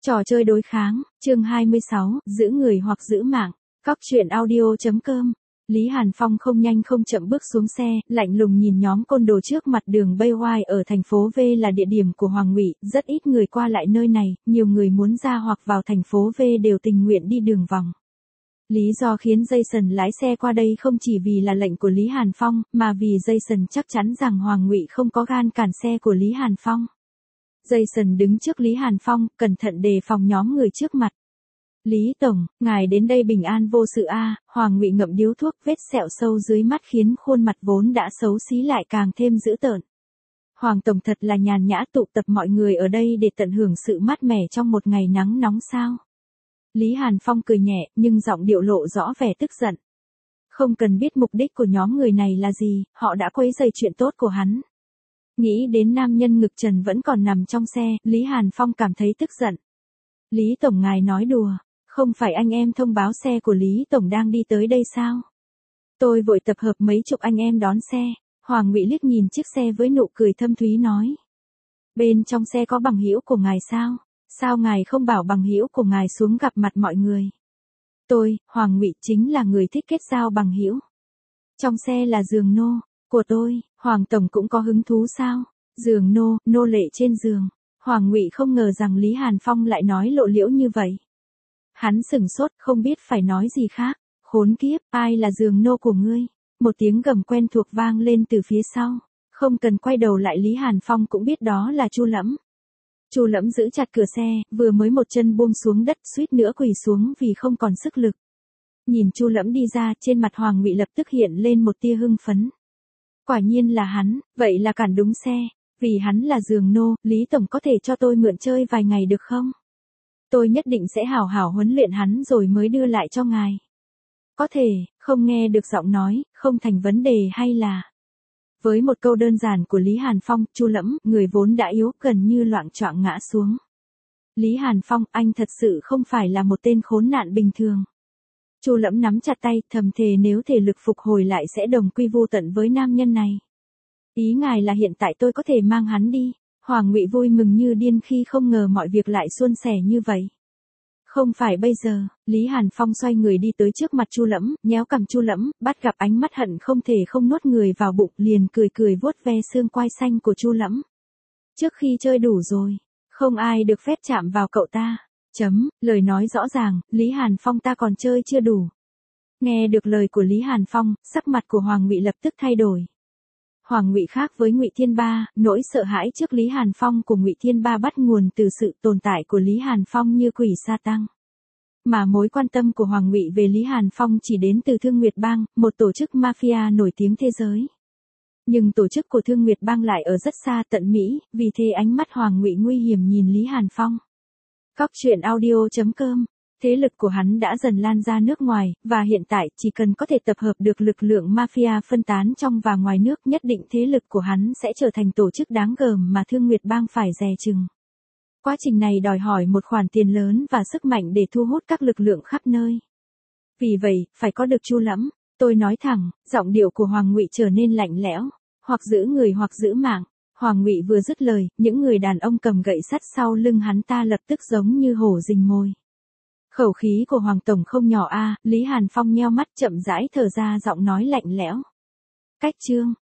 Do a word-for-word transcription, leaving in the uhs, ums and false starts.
Trò chơi đối kháng, chương hai mươi sáu, giữ người hoặc giữ mạng. Cóc truyện audio.com. Lý Hàn Phong không nhanh không chậm bước xuống xe, lạnh lùng nhìn nhóm côn đồ trước mặt đường Baywhite ở thành phố V là địa điểm của Hoàng Ngụy, rất ít người qua lại nơi này, nhiều người muốn ra hoặc vào thành phố V đều tình nguyện đi đường vòng. Lý do khiến Jason lái xe qua đây không chỉ vì là lệnh của Lý Hàn Phong, mà vì Jason chắc chắn rằng Hoàng Ngụy không có gan cản xe của Lý Hàn Phong. Jason đứng trước Lý Hàn Phong, cẩn thận đề phòng nhóm người trước mặt. Lý Tổng, ngài đến đây bình an vô sự a à, Hoàng Ngụy ngậm điếu thuốc, vết sẹo sâu dưới mắt khiến khuôn mặt vốn đã xấu xí lại càng thêm dữ tợn. Hoàng Tổng thật là nhàn nhã tụ tập mọi người ở đây để tận hưởng sự mát mẻ trong một ngày nắng nóng sao? Lý Hàn Phong cười nhẹ, nhưng giọng điệu lộ rõ vẻ tức giận. Không cần biết mục đích của nhóm người này là gì, họ đã quấy rầy chuyện tốt của hắn. Nghĩ đến nam nhân ngực trần vẫn còn nằm trong xe, Lý Hàn Phong cảm thấy tức giận. Lý Tổng ngài nói đùa, không phải anh em thông báo xe của Lý Tổng đang đi tới đây sao? Tôi vội tập hợp mấy chục anh em đón xe. Hoàng Ngụy liếc nhìn chiếc xe với nụ cười thâm thúy nói. Bên trong xe có bằng hữu của ngài sao? Sao ngài không bảo bằng hữu của ngài xuống gặp mặt mọi người? Tôi, Hoàng Ngụy chính là người thích kết giao bằng hữu. Trong xe là giường nô của tôi, Hoàng Tổng cũng có hứng thú sao? Giường nô, nô lệ trên giường. Hoàng Ngụy không ngờ rằng Lý Hàn Phong lại nói lộ liễu như vậy. Hắn sửng sốt, không biết phải nói gì khác. Khốn kiếp, ai là giường nô của ngươi? Một tiếng gầm quen thuộc vang lên từ phía sau. Không cần quay đầu lại, Lý Hàn Phong cũng biết đó là Chu Lẫm. Chu Lẫm giữ chặt cửa xe, vừa mới một chân buông xuống đất, suýt nữa quỳ xuống vì không còn sức lực. Nhìn Chu Lẫm đi ra, trên mặt Hoàng Ngụy lập tức hiện lên một tia hưng phấn. Quả nhiên là hắn, vậy là cản đúng xe. Vì hắn là giường nô, Lý Tổng có thể cho tôi mượn chơi vài ngày được không? Tôi nhất định sẽ hảo hảo huấn luyện hắn rồi mới đưa lại cho ngài. Có thể, không nghe được giọng nói, không thành vấn đề hay là... Với một câu đơn giản của Lý Hàn Phong, Chu Lẫm, người vốn đã yếu, gần như loạng choạng ngã xuống. Lý Hàn Phong, anh thật sự không phải là một tên khốn nạn bình thường. Chu Lẫm nắm chặt tay, thầm thề nếu thể lực phục hồi lại sẽ đồng quy vu tận với nam nhân này. Ý ngài là hiện tại tôi có thể mang hắn đi. Hoàng Ngụy vui mừng như điên khi không ngờ mọi việc lại suôn sẻ như vậy. Không phải bây giờ. Lý Hàn Phong xoay người đi tới trước mặt Chu Lẫm, nhéo cằm Chu Lẫm, bắt gặp ánh mắt hận không thể không nuốt người vào bụng, liền cười cười vuốt ve xương quai xanh của Chu Lẫm. Trước khi chơi đủ rồi, không ai được phép chạm vào cậu ta. Chấm, lời nói rõ ràng, Lý Hàn Phong ta còn chơi chưa đủ. Nghe được lời của Lý Hàn Phong, sắc mặt của Hoàng Ngụy lập tức thay đổi. Hoàng Ngụy khác với Ngụy Thiên Ba, nỗi sợ hãi trước Lý Hàn Phong của Ngụy Thiên Ba bắt nguồn từ sự tồn tại của Lý Hàn Phong như quỷ sa tăng. Mà mối quan tâm của Hoàng Ngụy về Lý Hàn Phong chỉ đến từ Thương Nguyệt Bang, một tổ chức mafia nổi tiếng thế giới. Nhưng tổ chức của Thương Nguyệt Bang lại ở rất xa tận Mỹ, vì thế ánh mắt Hoàng Ngụy nguy hiểm nhìn Lý Hàn Phong. Cóc truyện audio.com. Thế lực của hắn đã dần lan ra nước ngoài, và hiện tại chỉ cần có thể tập hợp được lực lượng mafia phân tán trong và ngoài nước, nhất định thế lực của hắn sẽ trở thành tổ chức đáng gờm mà Thương Nguyệt Bang phải dè chừng. Quá trình này đòi hỏi một khoản tiền lớn và sức mạnh để thu hút các lực lượng khắp nơi. Vì vậy, phải có được Chu Lẫm. Tôi nói thẳng, giọng điệu của Hoàng Ngụy trở nên lạnh lẽo, hoặc giữ người hoặc giữ mạng. Hoàng Ngụy vừa dứt lời, những người đàn ông cầm gậy sắt sau lưng hắn ta lập tức giống như hổ rình mồi. Khẩu khí của Hoàng Tổng không nhỏ a. Lý Hàn Phong nheo mắt chậm rãi thở ra, giọng nói lạnh lẽo. Cách chương,